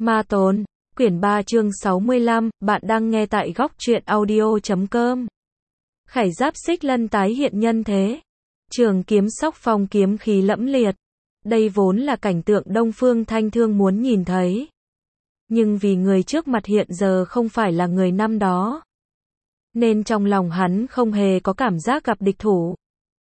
Ma Tồn, quyển 3 chương 65, bạn đang nghe tại góc truyện audio.com. Khải giáp xích lân tái hiện nhân thế. Trường kiếm sóc phong kiếm khí lẫm liệt. Đây vốn là cảnh tượng Đông Phương Thanh Thương muốn nhìn thấy. Nhưng vì người trước mặt hiện giờ không phải là người năm đó, nên trong lòng hắn không hề có cảm giác gặp địch thủ.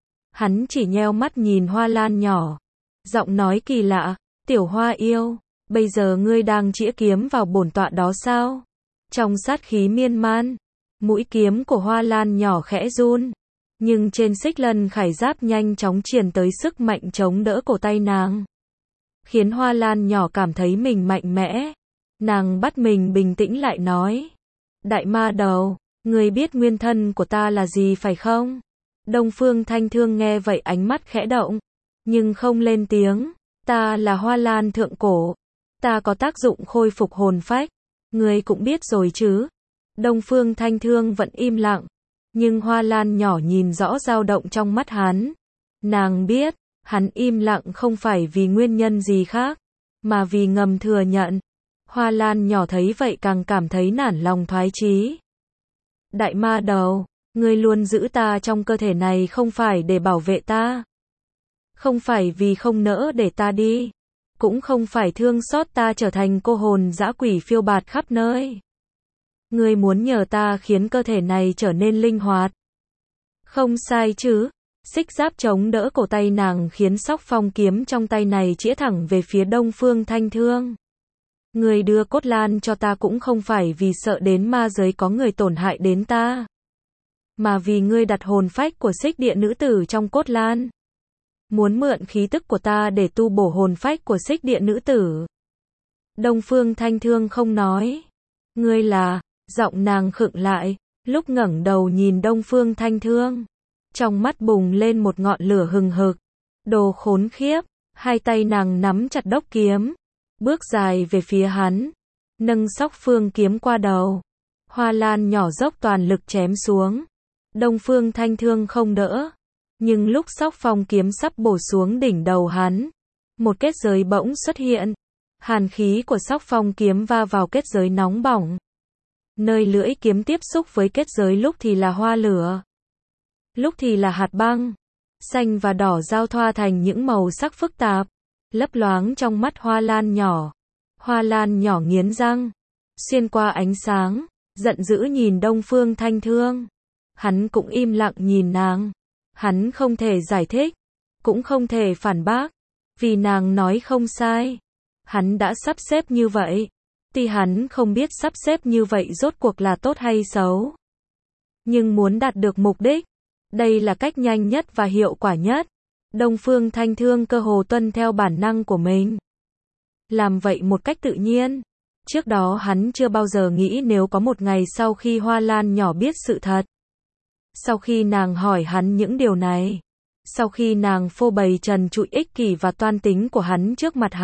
Hắn chỉ nheo mắt nhìn Hoa Lan nhỏ. Giọng nói kỳ lạ, tiểu Hoa yêu, bây giờ ngươi đang chĩa kiếm vào bổn tọa đó sao? Trong sát khí miên man, mũi kiếm của Hoa Lan nhỏ khẽ run. Nhưng trên xích lân khải giáp nhanh chóng truyền tới sức mạnh chống đỡ cổ tay nàng. Khiến Hoa Lan nhỏ cảm thấy mình mạnh mẽ. Nàng bắt mình bình tĩnh lại nói. Đại ma đầu, ngươi biết nguyên thân của ta là gì phải không? Đông Phương Thanh Thương nghe vậy ánh mắt khẽ động. Nhưng không lên tiếng. Ta là Hoa Lan thượng cổ. Ta có tác dụng khôi phục hồn phách. Ngươi cũng biết rồi chứ. Đông Phương Thanh Thương vẫn im lặng. Nhưng Hoa Lan nhỏ nhìn rõ dao động trong mắt hắn. Nàng biết, hắn im lặng không phải vì nguyên nhân gì khác, mà vì ngầm thừa nhận. Hoa Lan nhỏ thấy vậy càng cảm thấy nản lòng thoái chí. Đại ma đầu, ngươi luôn giữ ta trong cơ thể này không phải để bảo vệ ta. Không phải vì không nỡ để ta đi. Cũng không phải thương xót ta trở thành cô hồn dã quỷ phiêu bạt khắp nơi. Ngươi muốn nhờ ta khiến cơ thể này trở nên linh hoạt. Không sai chứ. Xích giáp chống đỡ cổ tay nàng khiến sóc phong kiếm trong tay này chĩa thẳng về phía Đông Phương Thanh Thương. Ngươi đưa cốt lan cho ta cũng không phải vì sợ đến ma giới có người tổn hại đến ta, mà vì ngươi đặt hồn phách của xích địa nữ tử trong cốt lan. Muốn mượn khí tức của ta để tu bổ hồn phách của xích địa nữ tử. Đông Phương Thanh Thương không nói. Ngươi là, giọng nàng khựng lại, lúc ngẩng đầu nhìn Đông Phương Thanh Thương. Trong mắt bùng lên một ngọn lửa hừng hực. Đồ khốn khiếp, hai tay nàng nắm chặt đốc kiếm. Bước dài về phía hắn. Nâng sóc phương kiếm qua đầu. Hoa Lan nhỏ dốc toàn lực chém xuống. Đông Phương Thanh Thương không đỡ. Nhưng lúc sóc phong kiếm sắp bổ xuống đỉnh đầu hắn, một kết giới bỗng xuất hiện. Hàn khí của sóc phong kiếm va vào kết giới nóng bỏng. Nơi lưỡi kiếm tiếp xúc với kết giới lúc thì là hoa lửa, lúc thì là hạt băng. Xanh và đỏ giao thoa thành những màu sắc phức tạp, lấp loáng trong mắt Hoa Lan nhỏ. Hoa Lan nhỏ nghiến răng, xuyên qua ánh sáng, giận dữ nhìn Đông Phương Thanh Thương. Hắn cũng im lặng nhìn nàng. Hắn không thể giải thích, cũng không thể phản bác, vì nàng nói không sai. Hắn đã sắp xếp như vậy. Tuy hắn không biết sắp xếp như vậy rốt cuộc là tốt hay xấu, nhưng muốn đạt được mục đích, đây là cách nhanh nhất và hiệu quả nhất. Đông Phương Thanh Thương cơ hồ tuân theo bản năng của mình. Làm vậy một cách tự nhiên. Trước đó hắn chưa bao giờ nghĩ nếu có một ngày sau khi Hoa Lan nhỏ biết sự thật. Sau khi nàng hỏi hắn những điều này, sau khi nàng phô bày trần trụi ích kỷ và toan tính của hắn trước mặt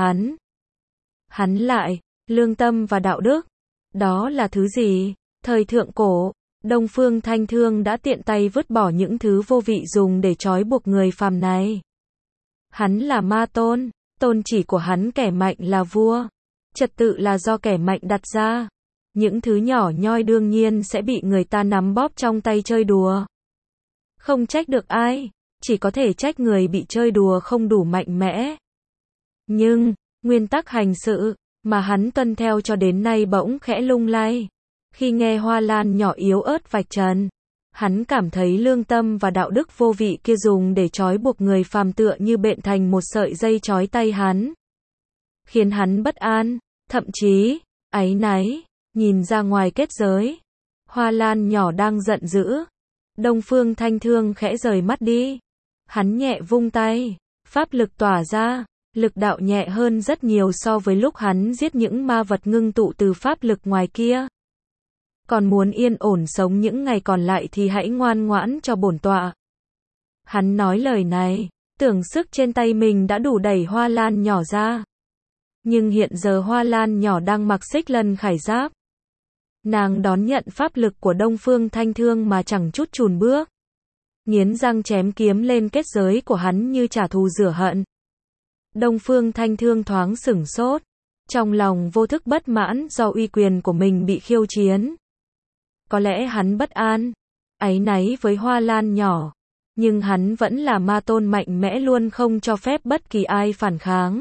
hắn lại, lương tâm và đạo đức, đó là thứ gì? Thời thượng cổ, Đông Phương Thanh Thương đã tiện tay vứt bỏ những thứ vô vị dùng để trói buộc người phàm này. Hắn là ma tôn, tôn chỉ của hắn kẻ mạnh là vua, trật tự là do kẻ mạnh đặt ra. Những thứ nhỏ nhoi đương nhiên sẽ bị người ta nắm bóp trong tay chơi đùa. Không trách được ai, chỉ có thể trách người bị chơi đùa không đủ mạnh mẽ. Nhưng, nguyên tắc hành sự mà hắn tuân theo cho đến nay bỗng khẽ lung lay. Khi nghe Hoa Lan nhỏ yếu ớt vạch trần, hắn cảm thấy lương tâm và đạo đức vô vị kia dùng để trói buộc người phàm tựa như bện thành một sợi dây trói tay hắn. Khiến hắn bất an, thậm chí, áy náy. Nhìn ra ngoài kết giới, Hoa Lan nhỏ đang giận dữ. Đông Phương Thanh Thương khẽ rời mắt đi. Hắn nhẹ vung tay, pháp lực tỏa ra, lực đạo nhẹ hơn rất nhiều so với lúc hắn giết những ma vật ngưng tụ từ pháp lực ngoài kia. Còn muốn yên ổn sống những ngày còn lại thì hãy ngoan ngoãn cho bổn tọa. Hắn nói lời này, tưởng sức trên tay mình đã đủ đẩy Hoa Lan nhỏ ra. Nhưng hiện giờ Hoa Lan nhỏ đang mặc xích lân khải giáp. Nàng đón nhận pháp lực của Đông Phương Thanh Thương mà chẳng chút chùn bước. Nghiến răng chém kiếm lên kết giới của hắn như trả thù rửa hận. Đông Phương Thanh Thương thoáng sửng sốt. Trong lòng vô thức bất mãn do uy quyền của mình bị khiêu chiến. Có lẽ hắn bất an, áy náy với Hoa Lan nhỏ, nhưng hắn vẫn là ma tôn mạnh mẽ luôn không cho phép bất kỳ ai phản kháng.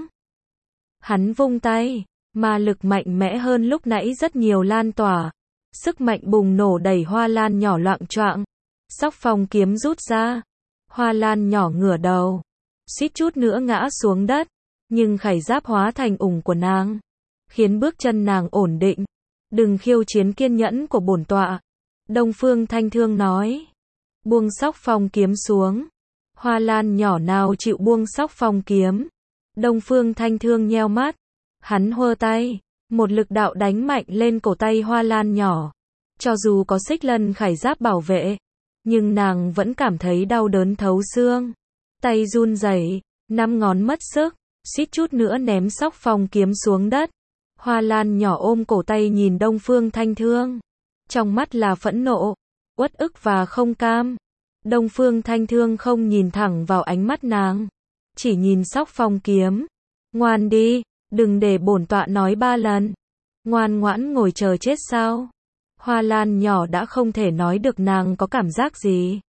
Hắn vung tay, ma lực mạnh mẽ hơn lúc nãy rất nhiều lan tỏa, sức mạnh bùng nổ đẩy Hoa Lan nhỏ loạng choạng. Sóc phong kiếm rút ra, Hoa Lan nhỏ ngửa đầu, suýt chút nữa ngã xuống đất, nhưng khải giáp hóa thành ủng của nàng, khiến bước chân nàng ổn định. Đừng khiêu chiến kiên nhẫn của bổn tọa, Đông Phương Thanh Thương nói. Buông sóc phong kiếm xuống. Hoa Lan nhỏ nào chịu buông sóc phong kiếm. Đông Phương Thanh Thương nheo mắt, hắn huơ tay, một lực đạo đánh mạnh lên cổ tay Hoa Lan nhỏ. Cho dù có xích lân khải giáp bảo vệ, nhưng nàng vẫn cảm thấy đau đớn thấu xương. Tay run rẩy, 5 ngón mất sức, suýt chút nữa ném sóc phong kiếm xuống đất. Hoa Lan nhỏ ôm cổ tay nhìn Đông Phương Thanh Thương, trong mắt là phẫn nộ, uất ức và không cam. Đông Phương Thanh Thương không nhìn thẳng vào ánh mắt nàng, chỉ nhìn sóc phong kiếm. Ngoan đi, đừng để bổn tọa nói 3 lần. Ngoan ngoãn ngồi chờ chết sao? Hoa Lan nhỏ đã không thể nói được nàng có cảm giác gì.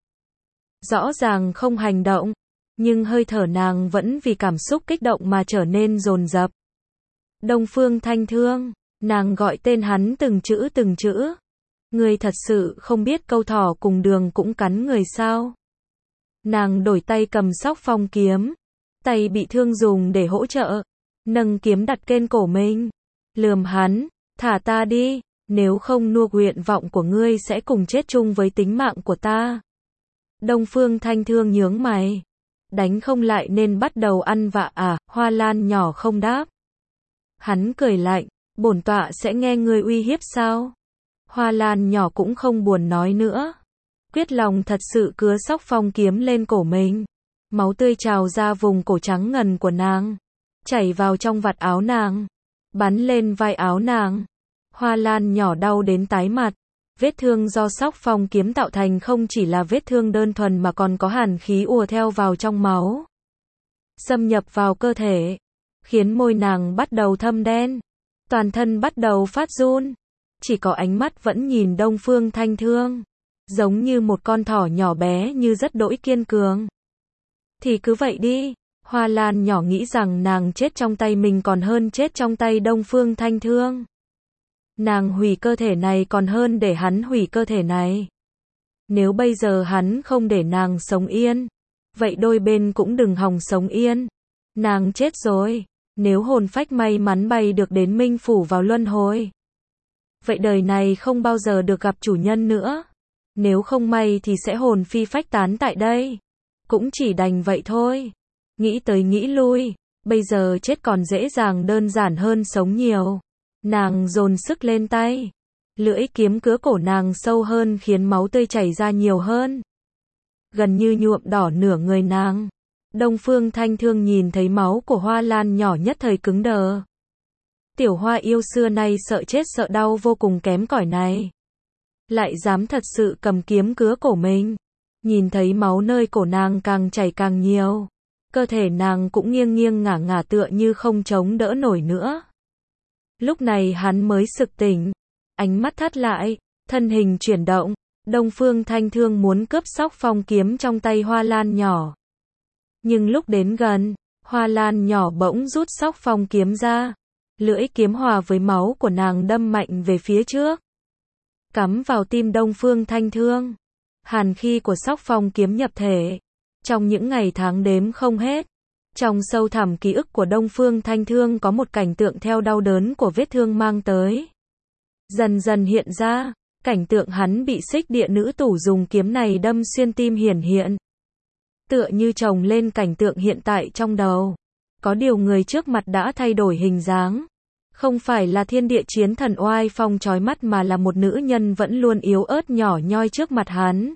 Rõ ràng không hành động, nhưng hơi thở nàng vẫn vì cảm xúc kích động mà trở nên dồn dập. Đông Phương Thanh Thương, nàng gọi tên hắn từng chữ từng chữ. Ngươi thật sự không biết câu thỏ cùng đường cũng cắn người sao? Nàng đổi tay cầm sóc phong kiếm, tay bị thương dùng để hỗ trợ, nâng kiếm đặt trên cổ mình, lườm hắn, thả ta đi, nếu không nuốt nguyện vọng của ngươi sẽ cùng chết chung với tính mạng của ta. Đông Phương Thanh Thương nhướng mày, đánh không lại nên bắt đầu ăn vạ à? Hoa Lan nhỏ không đáp. Hắn cười lạnh, bổn tọa sẽ nghe ngươi uy hiếp sao? Hoa Lan nhỏ cũng không buồn nói nữa, quyết lòng thật sự cứa sóc phong kiếm lên cổ mình. Máu tươi trào ra vùng cổ trắng ngần của nàng, chảy vào trong vạt áo nàng, bắn lên vai áo nàng. Hoa Lan nhỏ đau đến tái mặt. Vết thương do sóc phong kiếm tạo thành không chỉ là vết thương đơn thuần mà còn có hàn khí ùa theo vào trong máu, xâm nhập vào cơ thể, khiến môi nàng bắt đầu thâm đen, toàn thân bắt đầu phát run. Chỉ có ánh mắt vẫn nhìn Đông Phương Thanh Thương, giống như một con thỏ nhỏ bé như rất đỗi kiên cường. Thì cứ vậy đi. Hoa Lan nhỏ nghĩ rằng nàng chết trong tay mình còn hơn chết trong tay Đông Phương Thanh Thương. Nàng hủy cơ thể này còn hơn để hắn hủy cơ thể này. Nếu bây giờ hắn không để nàng sống yên, vậy đôi bên cũng đừng hòng sống yên. Nàng chết rồi, nếu hồn phách may mắn bay được đến Minh Phủ vào luân hồi, vậy đời này không bao giờ được gặp chủ nhân nữa. Nếu không may thì sẽ hồn phi phách tán tại đây. Cũng chỉ đành vậy thôi. Nghĩ tới nghĩ lui, bây giờ chết còn dễ dàng đơn giản hơn sống nhiều. Nàng dồn sức lên tay, lưỡi kiếm cứa cổ nàng sâu hơn khiến máu tươi chảy ra nhiều hơn, gần như nhuộm đỏ nửa người nàng. Đông Phương Thanh Thương nhìn thấy máu của Hoa Lan nhỏ nhất thời cứng đờ. Tiểu hoa yêu xưa nay sợ chết sợ đau vô cùng kém cỏi này, lại dám thật sự cầm kiếm cứa cổ mình. Nhìn thấy máu nơi cổ nàng càng chảy càng nhiều, cơ thể nàng cũng nghiêng nghiêng ngả ngả tựa như không chống đỡ nổi nữa. Lúc này hắn mới sực tỉnh, ánh mắt thắt lại, thân hình chuyển động. Đông Phương Thanh Thương muốn cướp sóc phong kiếm trong tay Hoa Lan nhỏ. Nhưng lúc đến gần, Hoa Lan nhỏ bỗng rút sóc phong kiếm ra, lưỡi kiếm hòa với máu của nàng đâm mạnh về phía trước, cắm vào tim Đông Phương Thanh Thương. Hàn khí của sóc phong kiếm nhập thể. Trong những ngày tháng đếm không hết, trong sâu thẳm ký ức của Đông Phương Thanh Thương có một cảnh tượng theo đau đớn của vết thương mang tới, dần dần hiện ra. Cảnh tượng hắn bị xích địa nữ tủ dùng kiếm này đâm xuyên tim hiển hiện, tựa như chồng lên cảnh tượng hiện tại trong đầu. Có điều người trước mặt đã thay đổi hình dáng, không phải là thiên địa chiến thần oai phong chói mắt mà là một nữ nhân vẫn luôn yếu ớt nhỏ nhoi trước mặt hắn.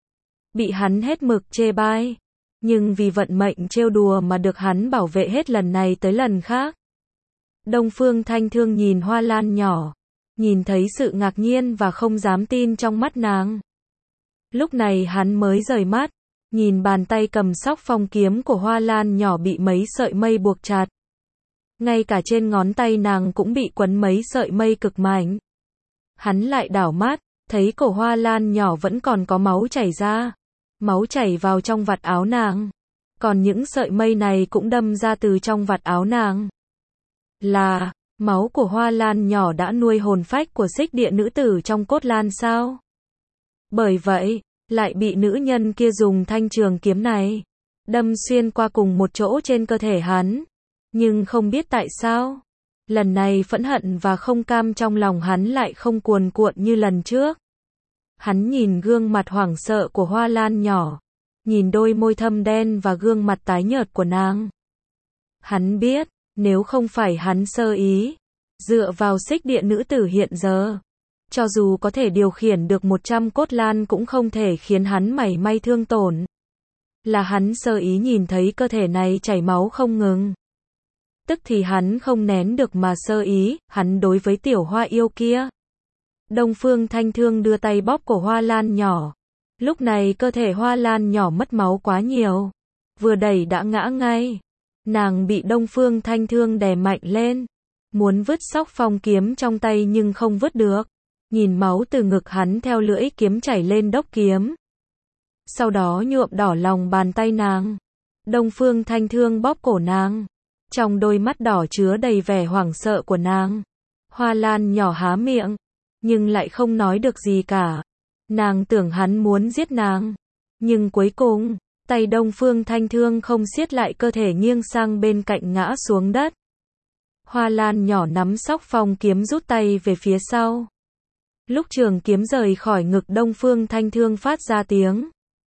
Bị hắn hết mực chê bai, nhưng vì vận mệnh trêu đùa mà được hắn bảo vệ hết lần này tới lần khác. Đông Phương Thanh Thương nhìn Hoa Lan nhỏ, nhìn thấy sự ngạc nhiên và không dám tin trong mắt nàng. Lúc này hắn mới rời mắt, nhìn bàn tay cầm sóc phong kiếm của Hoa Lan nhỏ bị mấy sợi mây buộc chặt. ngay cả trên ngón tay nàng cũng bị quấn mấy sợi mây cực mạnh. Hắn lại đảo mắt, thấy cổ Hoa Lan nhỏ vẫn còn có máu chảy ra. Máu chảy vào trong vạt áo nàng. Còn những sợi mây này cũng đâm ra từ trong vạt áo nàng. Là, máu của Hoa Lan nhỏ đã nuôi hồn phách của xích địa nữ tử trong cốt lan sao? Bởi vậy, lại bị nữ nhân kia dùng thanh trường kiếm này đâm xuyên qua cùng một chỗ trên cơ thể hắn. Nhưng không biết tại sao, lần này phẫn hận và không cam trong lòng hắn lại không cuồn cuộn như lần trước. Hắn nhìn gương mặt hoảng sợ của Hoa Lan nhỏ, nhìn đôi môi thâm đen và gương mặt tái nhợt của nàng. Hắn biết, nếu không phải hắn sơ ý, dựa vào xích địa nữ tử hiện giờ, cho dù có thể điều khiển được 100 cốt lan cũng không thể khiến hắn mảy may thương tổn. Là hắn sơ ý nhìn thấy cơ thể này chảy máu không ngừng. Tức thì hắn không nén được mà sơ ý, hắn đối với tiểu hoa yêu kia. Đông Phương Thanh Thương đưa tay bóp cổ Hoa Lan nhỏ. Lúc này cơ thể Hoa Lan nhỏ mất máu quá nhiều. Vừa đẩy đã ngã ngay. Nàng bị Đông Phương Thanh Thương đè mạnh lên. Muốn vứt Sóc Phong kiếm trong tay nhưng không vứt được. Nhìn máu từ ngực hắn theo lưỡi kiếm chảy lên đốc kiếm. Sau đó nhuộm đỏ lòng bàn tay nàng. Đông Phương Thanh Thương bóp cổ nàng. Trong đôi mắt đỏ chứa đầy vẻ hoảng sợ của nàng. Hoa Lan nhỏ há miệng, nhưng lại không nói được gì cả. Nàng tưởng hắn muốn giết nàng. Nhưng cuối cùng, tay Đông Phương Thanh Thương không siết lại cơ thể nghiêng sang bên cạnh ngã xuống đất. Hoa Lan nhỏ nắm Sóc Phong kiếm rút tay về phía sau. Lúc trường kiếm rời khỏi ngực Đông Phương Thanh Thương phát ra tiếng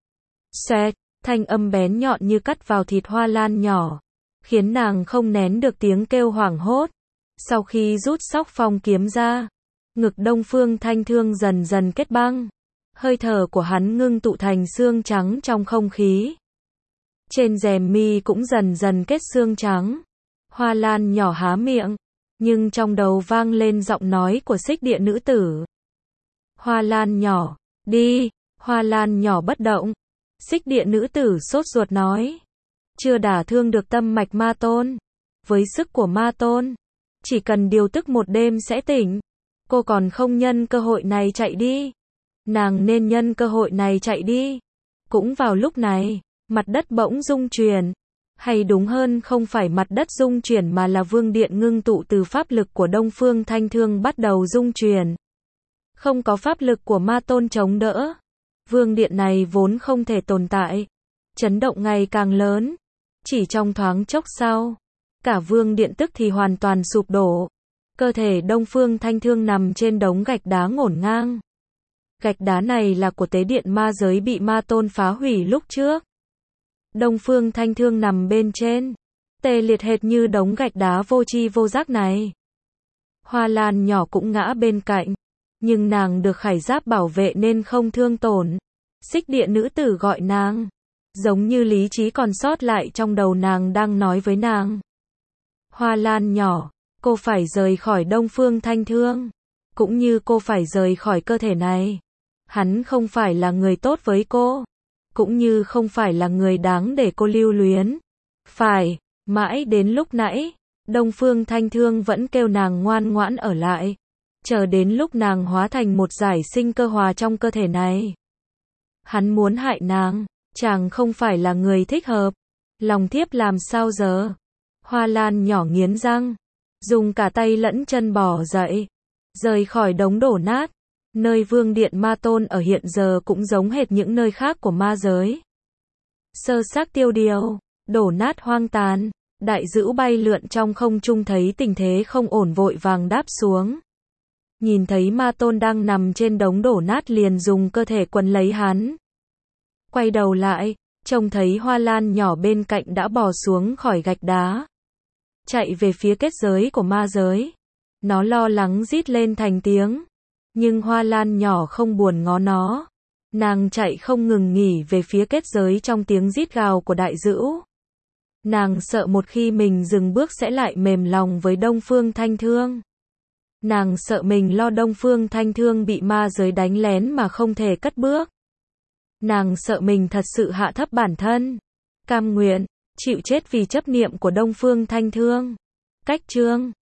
xoẹt, thanh âm bén nhọn như cắt vào thịt Hoa Lan nhỏ, khiến nàng không nén được tiếng kêu hoảng hốt. Sau khi rút Sóc Phong kiếm ra, ngực Đông Phương Thanh Thương dần dần kết băng. Hơi thở của hắn ngưng tụ thành xương trắng trong không khí. Trên rèm mi cũng dần dần kết xương trắng. Hoa Lan nhỏ há miệng, nhưng trong đầu vang lên giọng nói của xích địa nữ tử. Hoa Lan nhỏ, đi. Hoa Lan nhỏ bất động. Xích địa nữ tử sốt ruột nói. Chưa đả thương được tâm mạch ma tôn. Với sức của ma tôn, chỉ cần điều tức một đêm sẽ tỉnh. Cô còn không nhân cơ hội này chạy đi. Nàng nên nhân cơ hội này chạy đi. Cũng vào lúc này, mặt đất bỗng rung chuyển. Hay đúng hơn không phải mặt đất rung chuyển mà là vương điện ngưng tụ từ pháp lực của Đông Phương Thanh Thương bắt đầu rung chuyển. Không có pháp lực của ma tôn chống đỡ. Vương điện này vốn không thể tồn tại. Chấn động ngày càng lớn. Chỉ trong thoáng chốc sau, cả vương điện tức thì hoàn toàn sụp đổ. Cơ thể Đông Phương Thanh Thương nằm trên đống gạch đá ngổn ngang. Gạch đá này là của tế điện ma giới bị ma tôn phá hủy lúc trước. Đông Phương Thanh Thương nằm bên trên, tê liệt hệt như đống gạch đá vô tri vô giác này. Hoa Lan nhỏ cũng ngã bên cạnh, nhưng nàng được khải giáp bảo vệ nên không thương tổn. Xích địa nữ tử gọi nàng, giống như lý trí còn sót lại trong đầu nàng đang nói với nàng. Hoa Lan nhỏ, cô phải rời khỏi Đông Phương Thanh Thương, cũng như cô phải rời khỏi cơ thể này. Hắn không phải là người tốt với cô, cũng như không phải là người đáng để cô lưu luyến. Phải, mãi đến lúc nãy, Đông Phương Thanh Thương vẫn kêu nàng ngoan ngoãn ở lại, chờ đến lúc nàng hóa thành một giải sinh cơ hòa trong cơ thể này. Hắn muốn hại nàng, chàng không phải là người thích hợp. Lòng thiếp làm sao giờ? Hoa Lan nhỏ nghiến răng, dùng cả tay lẫn chân bỏ dậy, rời khỏi đống đổ nát. Nơi vương điện ma tôn ở hiện giờ cũng giống hệt những nơi khác của ma giới. Sơ xác tiêu điều, đổ nát hoang tàn. Đại dữ bay lượn trong không trung thấy tình thế không ổn vội vàng đáp xuống. Nhìn thấy ma tôn đang nằm trên đống đổ nát liền dùng cơ thể quấn lấy hắn. Quay đầu lại, trông thấy Hoa Lan nhỏ bên cạnh đã bò xuống khỏi gạch đá, chạy về phía kết giới của ma giới. Nó lo lắng rít lên thành tiếng. Nhưng Hoa Lan nhỏ không buồn ngó nó. Nàng chạy không ngừng nghỉ về phía kết giới trong tiếng rít gào của đại dữ. Nàng sợ một khi mình dừng bước sẽ lại mềm lòng với Đông Phương Thanh Thương. Nàng sợ mình lo Đông Phương Thanh Thương bị ma giới đánh lén mà không thể cất bước. Nàng sợ mình thật sự hạ thấp bản thân, cam nguyện chịu chết vì chấp niệm của Đông Phương Thanh Thương. cách chương